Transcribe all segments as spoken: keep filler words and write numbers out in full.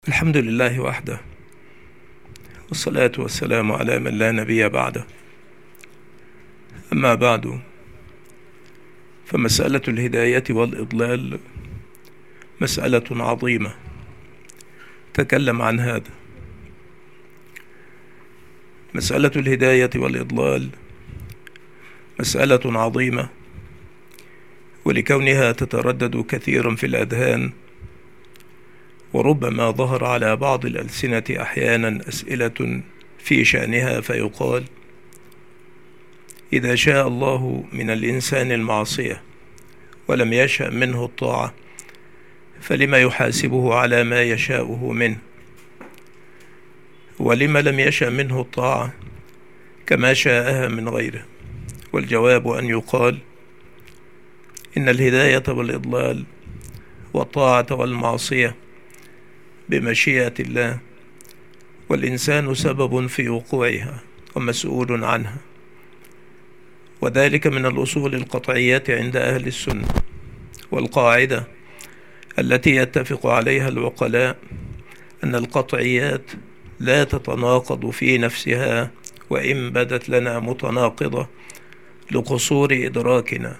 الحمد لله وحده، والصلاة والسلام على من لا نبي بعده. أما بعد، فمسألة الهداية والإضلال مسألة عظيمة. تكلم عن هذا. مسألة الهداية والإضلال مسألة عظيمة، ولكونها تتردد كثيرا في الأذهان، وربما ظهر على بعض الألسنة أحيانا أسئلة في شأنها، فيقال: إذا شاء الله من الإنسان المعصية ولم يشأ منه الطاعة، فلما يحاسبه على ما يشاءه منه؟ ولما لم يشأ منه الطاعة كما شاءها من غيره؟ والجواب أن يقال: إن الهداية والإضلال والطاعة والمعصية بمشيئة الله، والإنسان سبب في وقوعها ومسؤول عنها، وذلك من الأصول القطعية عند أهل السنة، والقاعدة التي يتفق عليها العقلاء أن القطعيات لا تتناقض في نفسها، وإن بدت لنا متناقضة لقصور إدراكنا،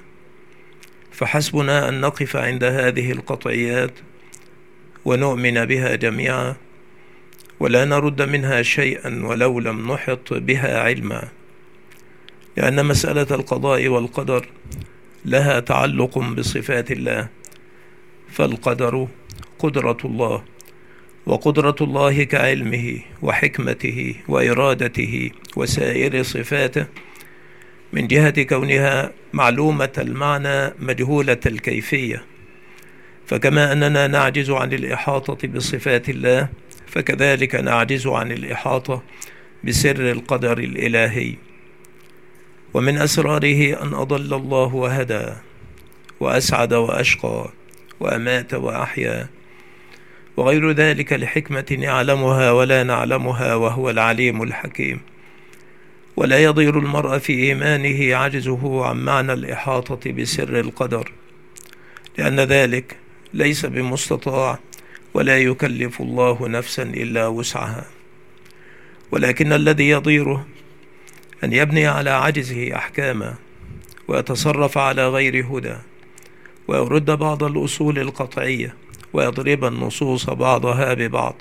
فحسبنا أن نقف عند هذه القطعيات ونؤمن بها جميعا، ولا نرد منها شيئا ولو لم نحط بها علما، لأن مسألة القضاء والقدر لها تعلق بصفات الله، فالقدر قدرة الله، وقدرة الله كعلمه وحكمته وإرادته وسائر صفاته، من جهة كونها معلومة المعنى مجهولة الكيفية. فكما أننا نعجز عن الإحاطة بصفات الله، فكذلك نعجز عن الإحاطة بسر القدر الإلهي. ومن أسراره أن أضل الله وهدى، وأسعد وأشقى، وأمات وأحيا، وغير ذلك لحكمة يعلمها ولا نعلمها، وهو العليم الحكيم. ولا يضير المرء في إيمانه عجزه عن معنى الإحاطة بسر القدر، لأن ذلك ليس بمستطاع، ولا يكلف الله نفسا إلا وسعها. ولكن الذي يضيره أن يبني على عجزه أحكاما، ويتصرف على غير هدى، ويرد بعض الأصول القطعية، ويضرب النصوص بعضها ببعض.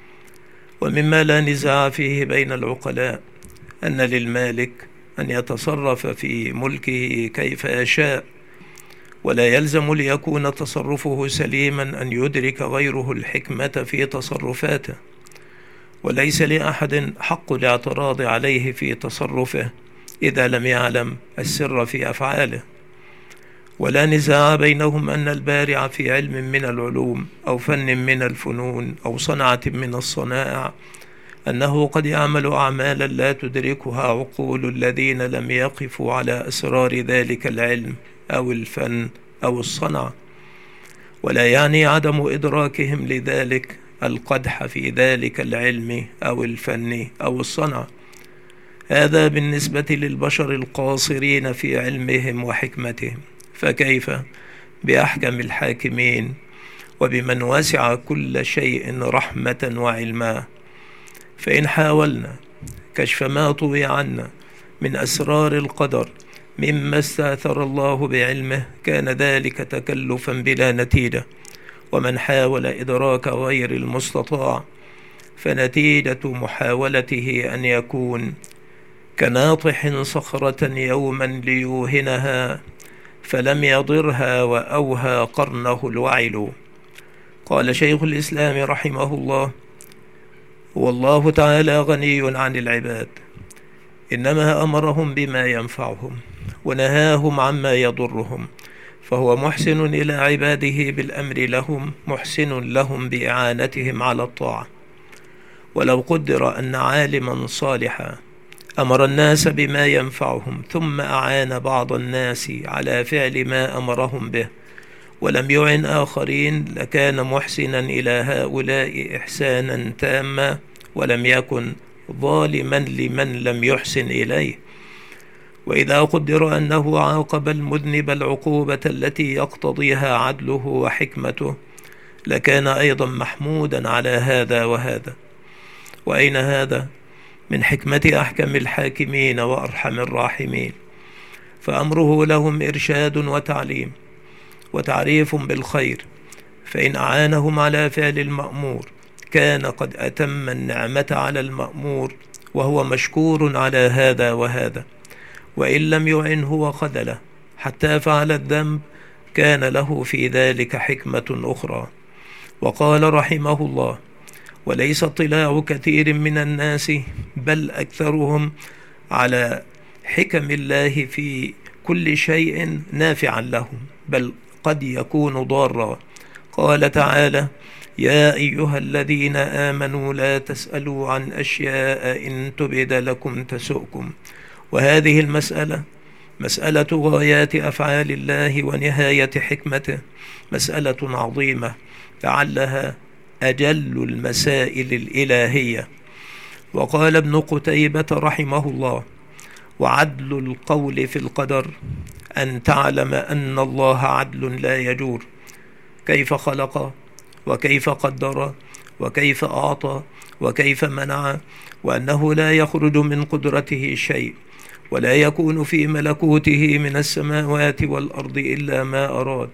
ومما لا نزاع فيه بين العقلاء أن للمالك أن يتصرف في ملكه كيف يشاء، ولا يلزم ليكون تصرفه سليما أن يدرك غيره الحكمة في تصرفاته، وليس لأحد حق الاعتراض عليه في تصرفه إذا لم يعلم السر في أفعاله. ولا نزاع بينهم أن البارع في علم من العلوم أو فن من الفنون أو صنعة من الصنائع أنه قد يعمل أعمالا لا تدركها عقول الذين لم يقفوا على أسرار ذلك العلم أو الفن أو الصنعة، ولا يعني عدم إدراكهم لذلك القدح في ذلك العلم أو الفن أو الصنعة. هذا بالنسبة للبشر القاصرين في علمهم وحكمتهم، فكيف بأحكم الحاكمين وبمن وسع كل شيء رحمة وعلما؟ فإن حاولنا كشف ما طوي عنا من أسرار القدر مما استأثر الله بعلمه، كان ذلك تكلفا بلا نتيجة. ومن حاول إدراك غير المستطاع، فنتيجة محاولته أن يكون كناطح صخرة يوما ليوهنها، فلم يضرها وأوهى قرنه الوعل. قال شيخ الإسلام رحمه الله: والله تعالى غني عن العباد، إنما أمرهم بما ينفعهم ونهاهم عما يضرهم، فهو محسن إلى عباده بالأمر لهم، محسن لهم بإعانتهم على الطاعة. ولو قدر أن عالما صالحا أمر الناس بما ينفعهم، ثم أعان بعض الناس على فعل ما أمرهم به، ولم يعن آخرين، لكان محسنا إلى هؤلاء إحسانا تاما، ولم يكن ظالما لمن لم يحسن إليه. وإذا قدر أنه عاقب المذنب العقوبة التي يقتضيها عدله وحكمته، لكان أيضا محمودا على هذا وهذا. وأين هذا من حكمة أحكم الحاكمين وأرحم الراحمين؟ فأمره لهم إرشاد وتعليم وتعريف بالخير، فإن أعانهم على فعل المأمور كان قد أتم النعمة على المأمور وهو مشكور على هذا وهذا، وإن لم يعنه وخذله حتى فعل الذنب كان له في ذلك حكمة أخرى. وقال رحمه الله: وليس اطلاع كثير من الناس بل أكثرهم على حكم الله في كل شيء نافعا لهم، بل قد يكون ضارا. قال تعالى: يا أيها الذين آمنوا لا تسألوا عن أشياء إن تبد لكم تسؤكم. وهذه المسألة مسألة غايات أفعال الله ونهاية حكمته، مسألة عظيمة لعلها أجل المسائل الإلهية. وقال ابن قتيبة رحمه الله: وعدل القول في القدر أن تعلم أن الله عدل لا يجور، كيف خلق وكيف قدر وكيف أعطى وكيف منع، وأنه لا يخرج من قدرته شيء ولا يكون في ملكوته من السماوات والأرض إلا ما أراد،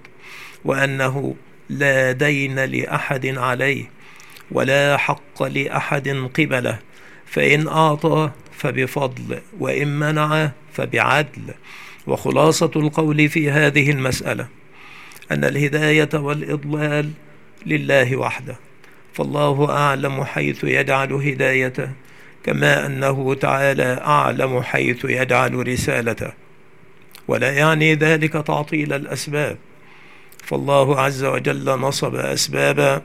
وأنه لا دين لأحد عليه ولا حق لأحد قبله، فإن أعطى فبفضل وإن منع فبعدل. وخلاصة القول في هذه المسألة أن الهداية والإضلال لله وحده، فالله أعلم حيث يجعل هدايته، كما أنه تعالى أعلم حيث يجعل رسالته. ولا يعني ذلك تعطيل الأسباب، فالله عز وجل نصب أسبابا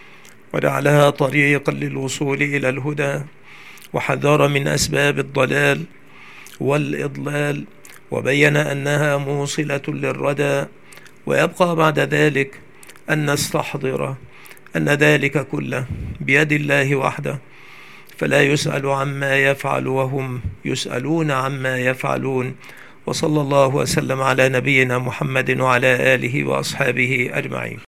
وجعلها طريقا للوصول إلى الهدى، وحذر من أسباب الضلال والإضلال وبين أنها موصلة للردى. ويبقى بعد ذلك أن نستحضر أن ذلك كله بيد الله وحده، فلا يسأل عما يفعل وهم يسألون عما يفعلون. وصلى الله وسلم على نبينا محمد وعلى آله وأصحابه أجمعين.